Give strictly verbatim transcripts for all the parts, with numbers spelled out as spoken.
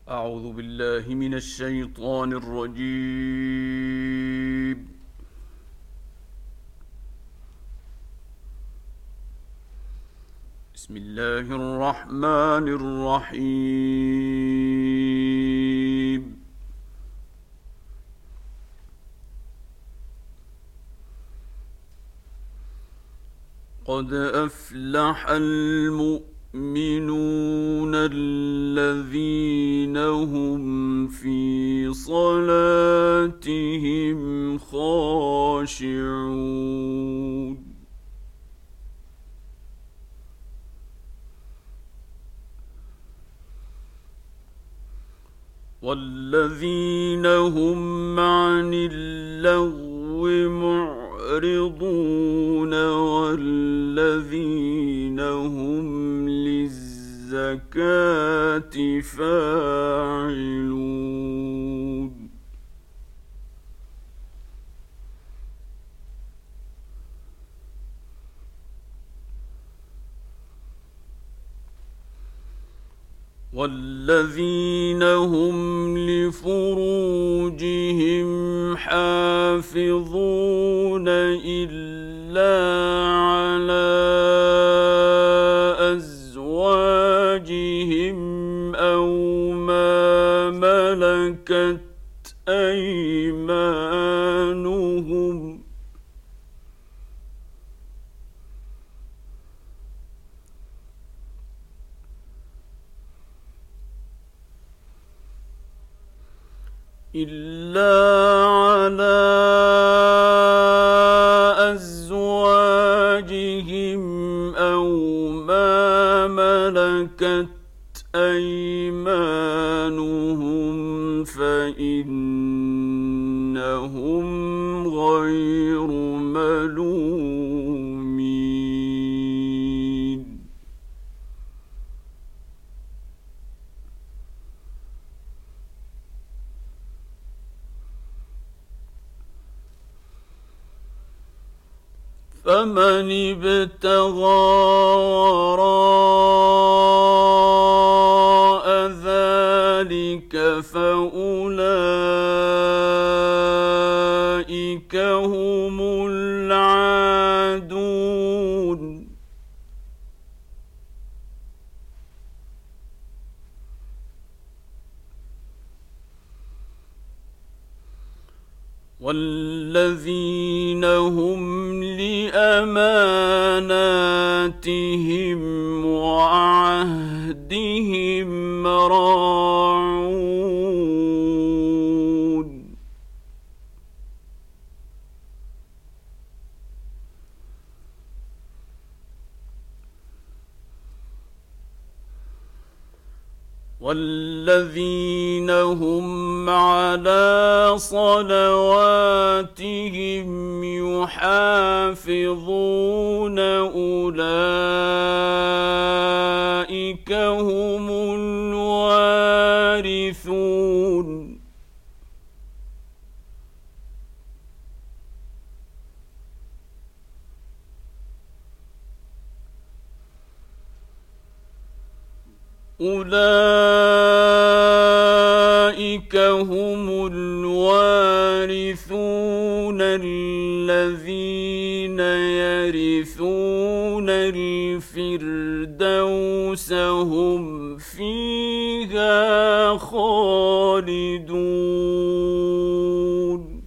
أعوذ بالله من الشيطان الرجيم. بسم الله الرحمن الرحيم. قد أفلح المؤمنون الذين هم في صلاتهم خاشعون والذين هم عن اللغو معرضون والذين هم للزكاة فاعلون والذين هم لفروجهم حافظون إلا على أزواجهم أو ما ملكت أيمانهم إلا على أزواجهم أو ما ملكت أيمانهم فإنهم غير ملومين فمن ابتغى وراء ذلك فأولئك هم العادون والذين هم لأماناتهم وعهدهم راعون والذين هم على صلواتهم يحافظون أولئك هم الوارثون أولئك هم الوارثون الذين يرثون الفردوس هم فيها خالدون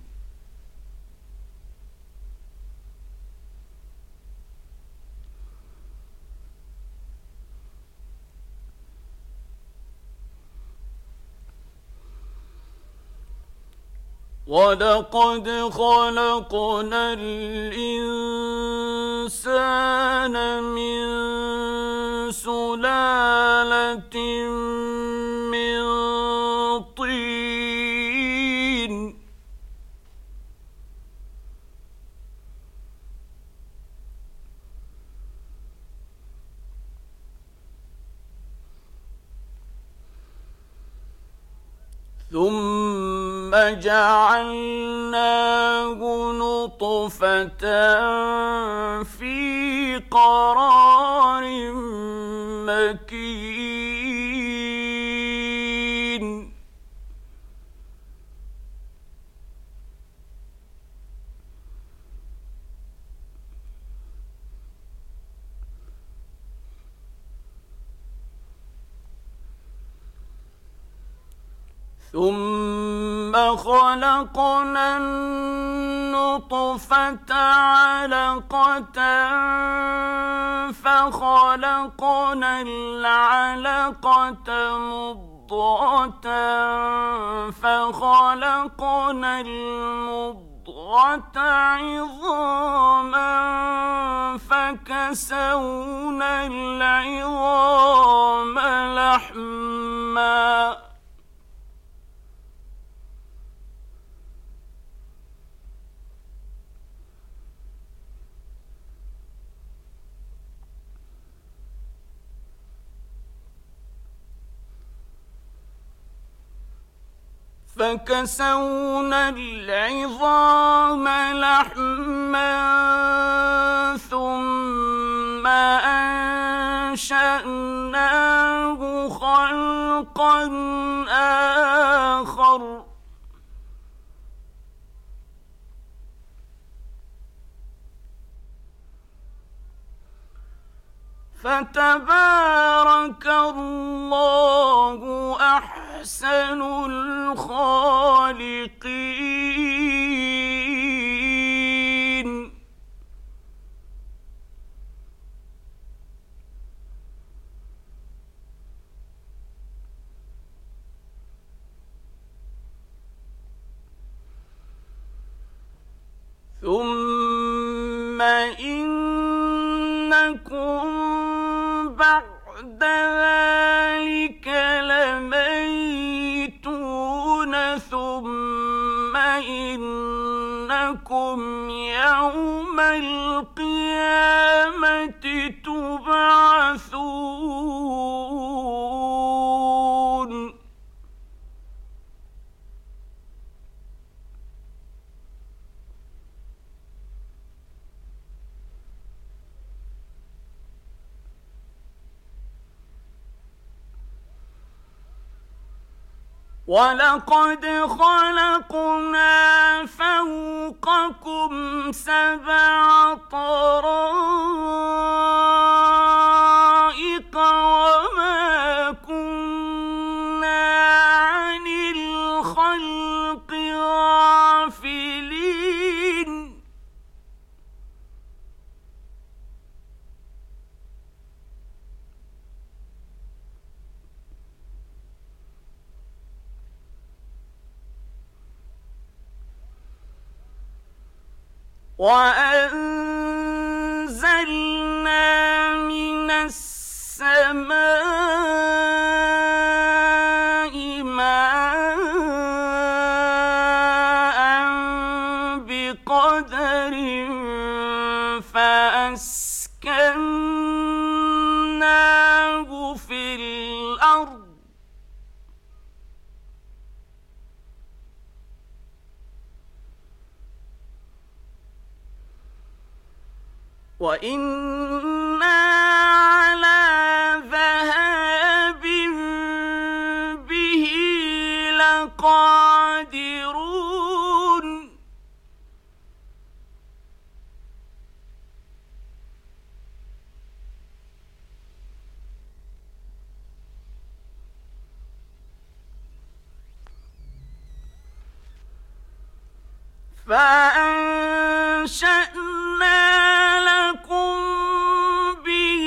ولقد خلقنا الإنسان من سلالة من طين ثم جعلناه نطفة في قرار مكين ثم خلقنا النطفة علقة فخلقنا العلقة مضغة فخلقنا المضغة عظاما فكسونا العظام لحما فكسونا العظام لحما ثم أنشأناه خلقا آخر فتبارك الله أحسن الخالقين. ثم إنكم بعد ذلك لميتون ثم إنكم يوم القيامة تبعثون. وَلَقَدْ خَلَقْنَا فَوْقَكُمْ سَبْعَ طَرَائِقَ وَمَا كُنَّا عَنِ الْخَلْقِ غَافِلِينَ. وَأَنزَلْنَا مِنَ السَّمَاءِ مَاءً بِقَدَرٍ فَأَسْكَنَّاهُ فِي الْأَرْضِ وَإِنَّا عَلَى ذَهَابٍ بِهِ لَقَادِرُونَ. فَأَنشَأْنَا لَكُم بِهِ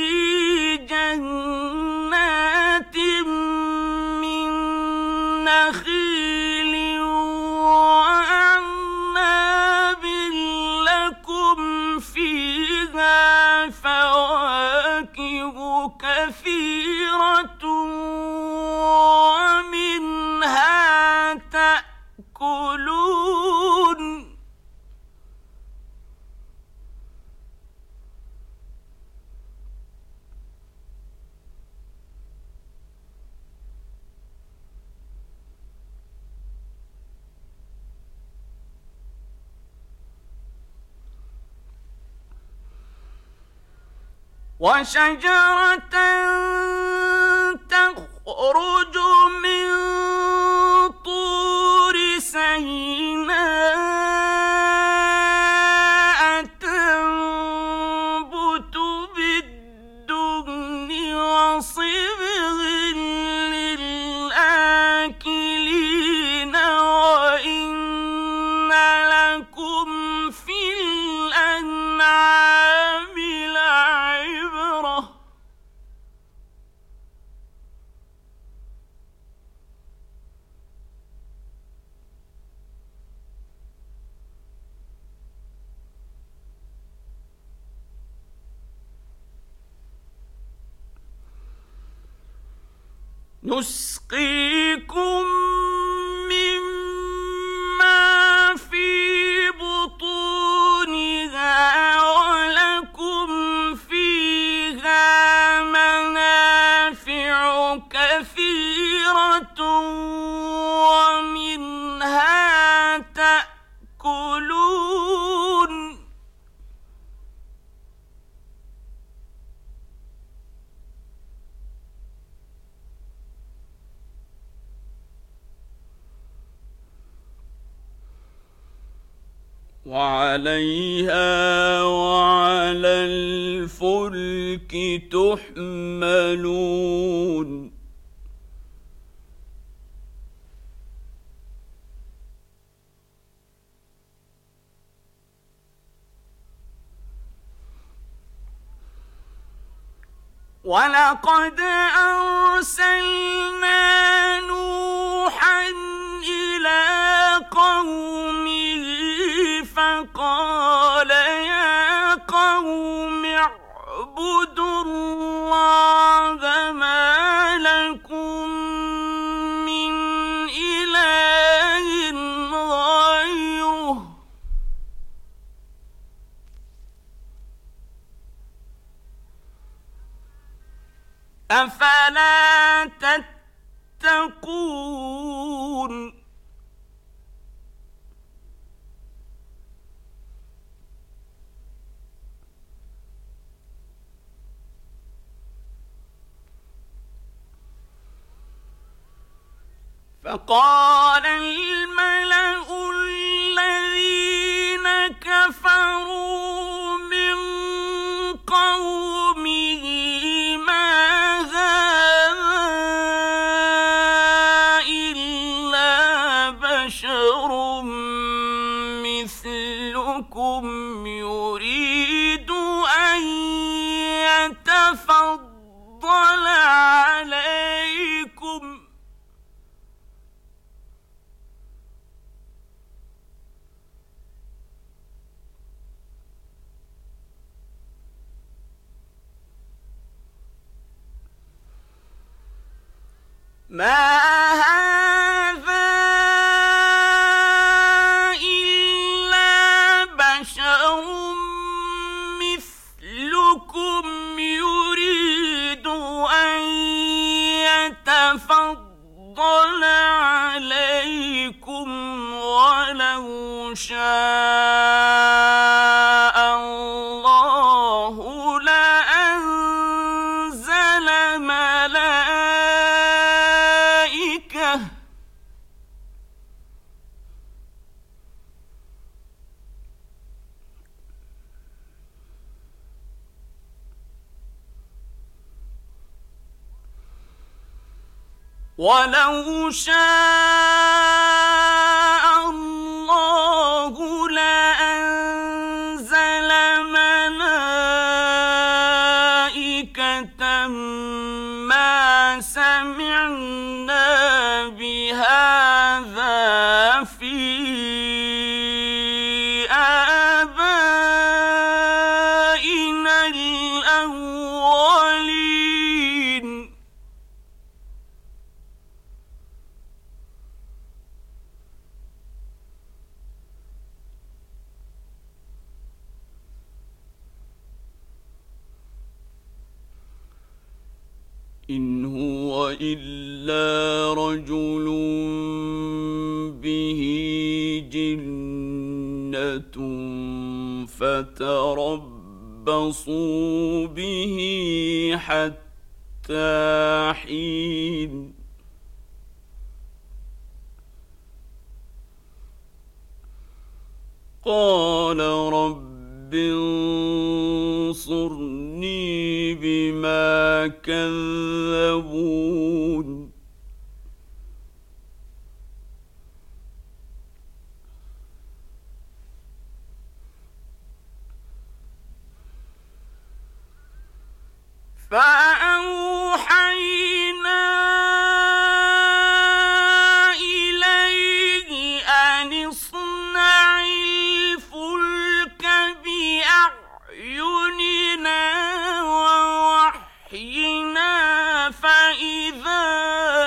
جَنَّاتٍ مِّن نَّخِيلٍ وَأَعْنَابٍ لَّكُمْ فِيهَا فَوَاكِهُ كَثِيرَةٌ وَمِنْهَا تَأْكُلُونَ. وَشَجَرَةً تَخْرُجُ مِن طُورِ سَيْنَاءَ تَنبُتُ بِالدُّهْنِ وَصِبْغٍ لِّلْآكِلِينَ. نسقيكم مما في بطونها ولكم فيها منافع كثيرة ومنها تأكلون. وعليها وعلى الفلك تحملون. ولقد أرسلنا نوحا إلى قومه فقال يا قوم اعبدوا الله ما لكم من إله غيره أفلا تتقون. فقال الملأ الذين كفروا من قومه ما هذا إلا بشر مثلكم يريد أن يتفضل عليكم ما هذا إلا بشر مثلكم يريد أن يتفضل عليكم ولو شاء الله لأنزل ملائكة ولو شاء الله لأنزل ملائكة ما سمعنا بهذا في آبائنا الأولين. إن هو إلا رجل به جنة فتربصوا به حتى حين. قال رب انصرني بما كذبون. فأوحينا إليه أن اصنع الفلك بأعيننا ووحينا فإذا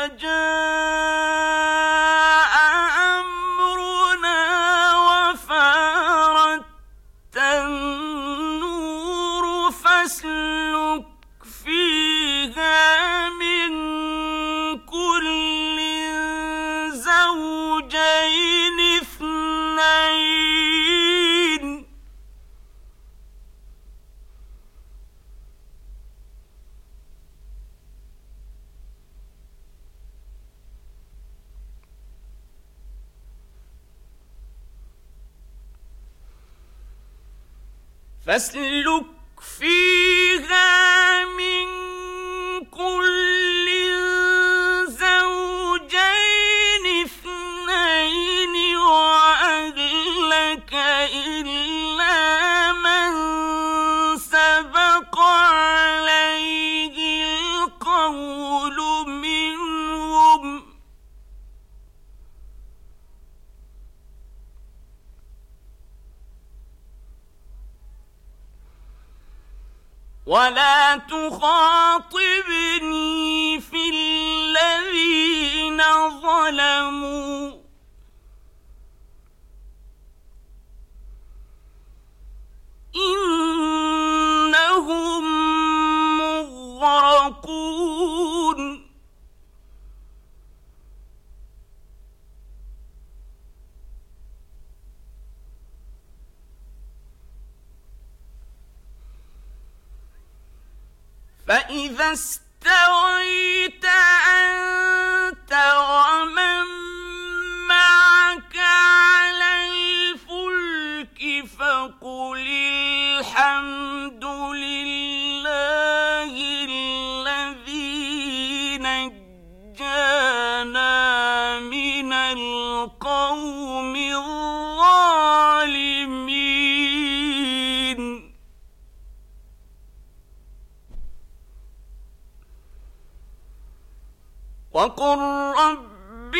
فاسلك فيها من كل زوجين اثنين وأهلك إلا من سبق عليه القول منهم ولا تخاطبني في الذين ظلموا إنهم مغرقون فإذا استويت أنت ومن معك على الفلك فقل الحمد لله الذي نجانا من القوم الظالمين وقل رب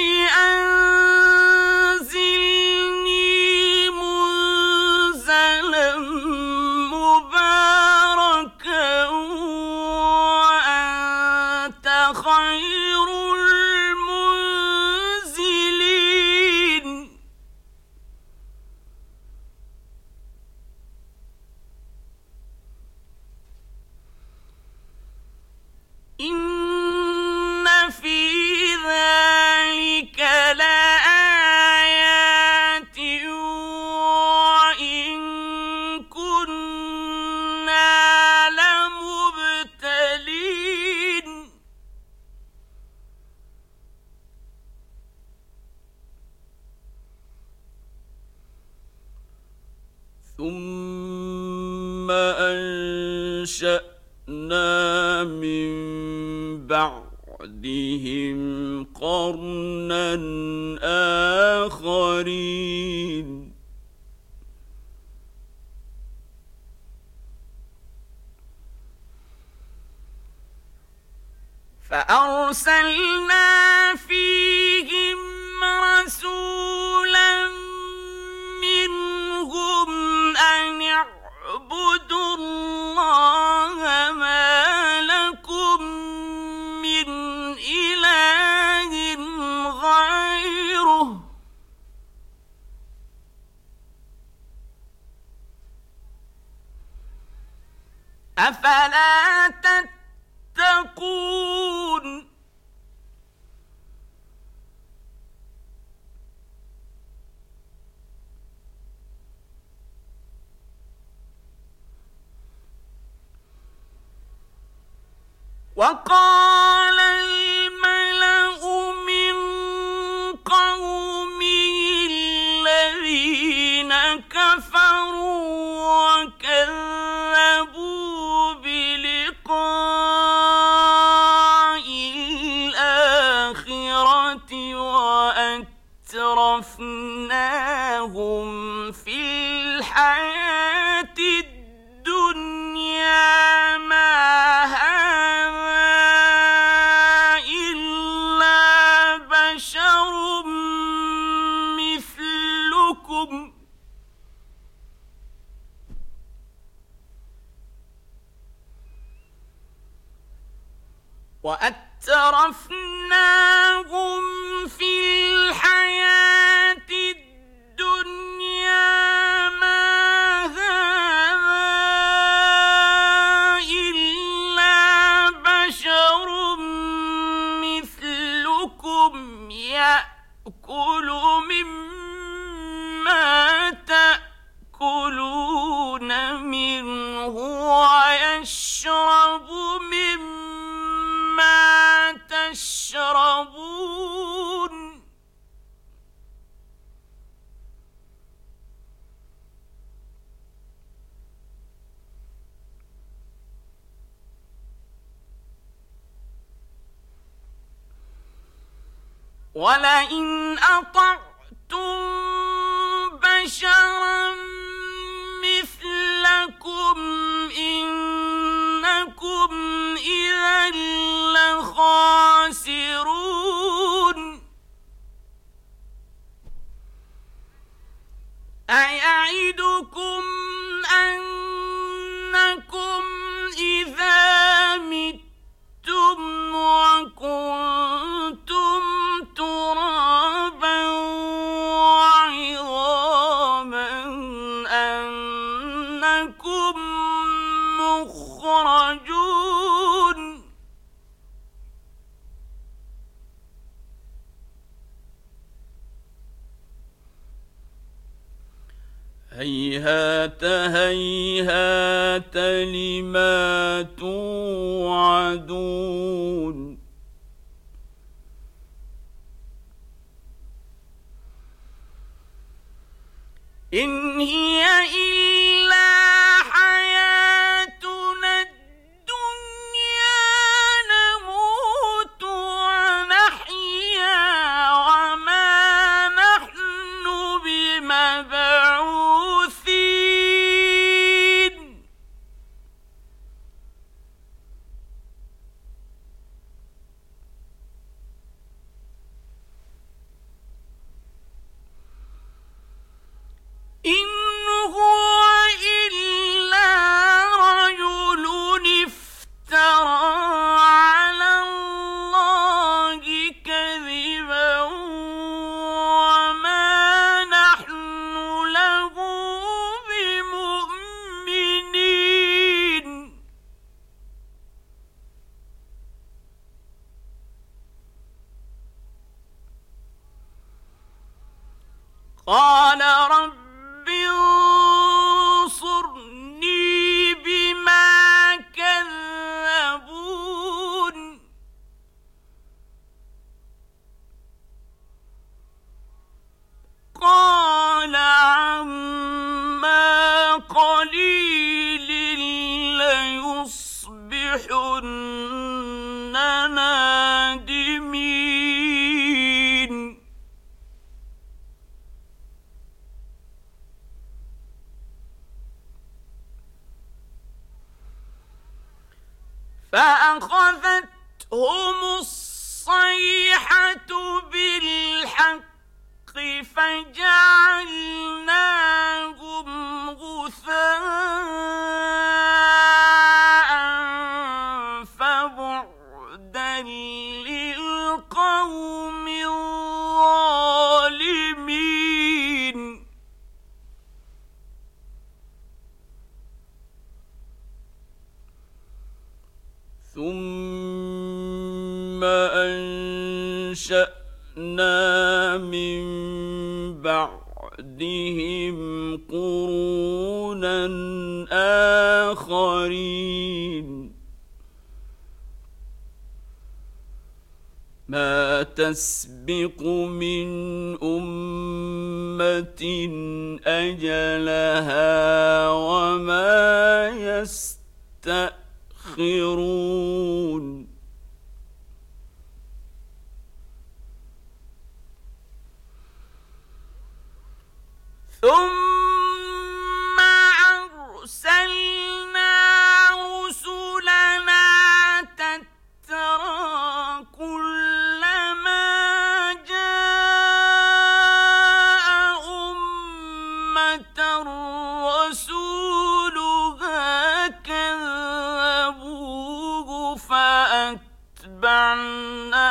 أنزلني منزلا مباركا وأنت خير المنزلين إن في ذلك لآيات وإن كنا لمبتلين ثم أنشأنا من بعدهم قرنا آخرين فأرسلنا فيهم رسولا منهم أن اعبدوا الله ما لكم من إله غيره أفلا تتقون وقال الملأ من قومه الذين كفروا وكذبوا بلقاء الآخرة وأترفناهم في الحياة الدنيا ما هذا إلا بشر مثلكم وأترفناهم في الحياة الدنيا ما هذا إلا بشر مثلكم يأكل مما تأكلون منه ويشرب مما تشربون ولئن أطعتم بشرا مثلكم إنكم إذا لخاسرون أيعدكم أنكم إذا متم وكنتم ترابا وعظاما أنكم مخرجون هيهات هيهات لما توعدون إن هي إلا حياتنا الدنيا نموت ونحيا وما نحن بمبعوثين إن هو إلا رجل افترى على الله كذبا وما نحن له بمؤمنين قال رب انصرني بما كذبون قال عما قليل ليصبحن نادمين فأخذتهم الصيحة بالحق فجعلناهم غثاء فبعدا للقوم الظالمين ثم أنشأنا من بعدهم قرونا آخرين ما تسبق من أمة أجلها وما يستأخرون ثم أرسلنا رسلنا تترى كلما جاء أمة رسولها كذبوه فأتبعنا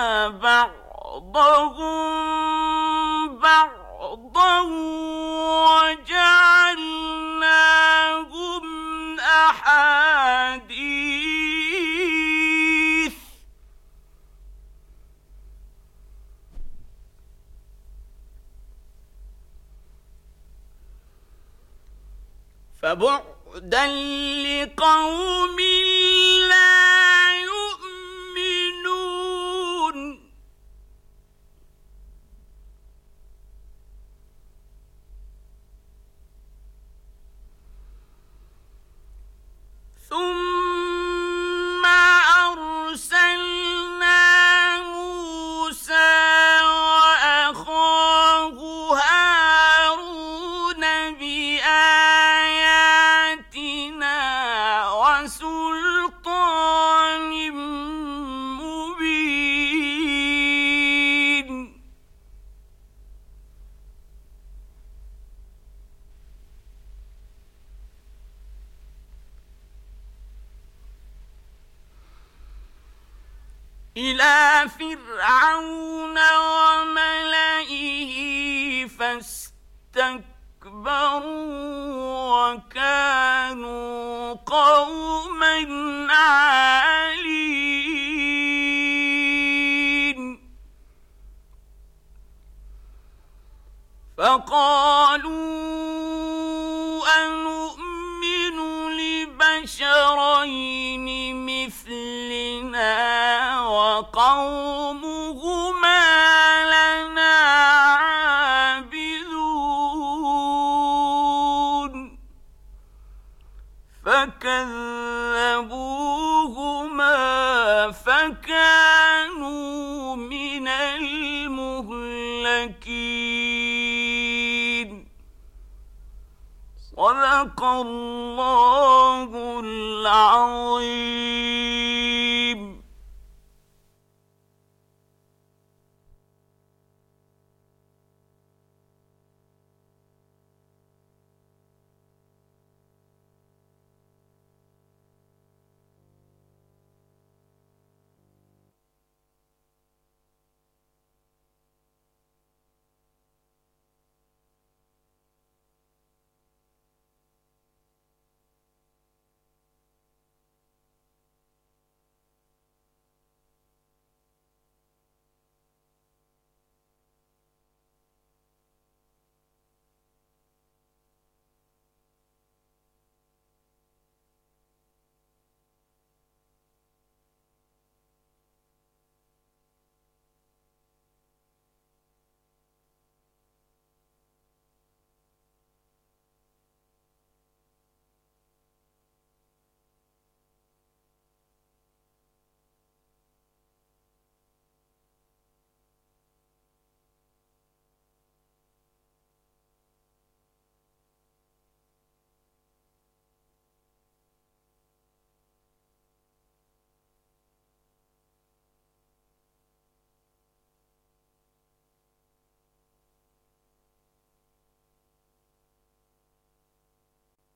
بعضهم بعضا وجعلناهم أحاديث فبعدا لقوم لا يؤمنون ثم أرسلنا موسى إلى فرعون وملئه فاستكبروا وكانوا قوما عالين فقالوا أنؤمن لبشرين مثلنا وقومهما لنا عابدون فكذبوهما فكانوا من المهلكين. صدق الله العظيم.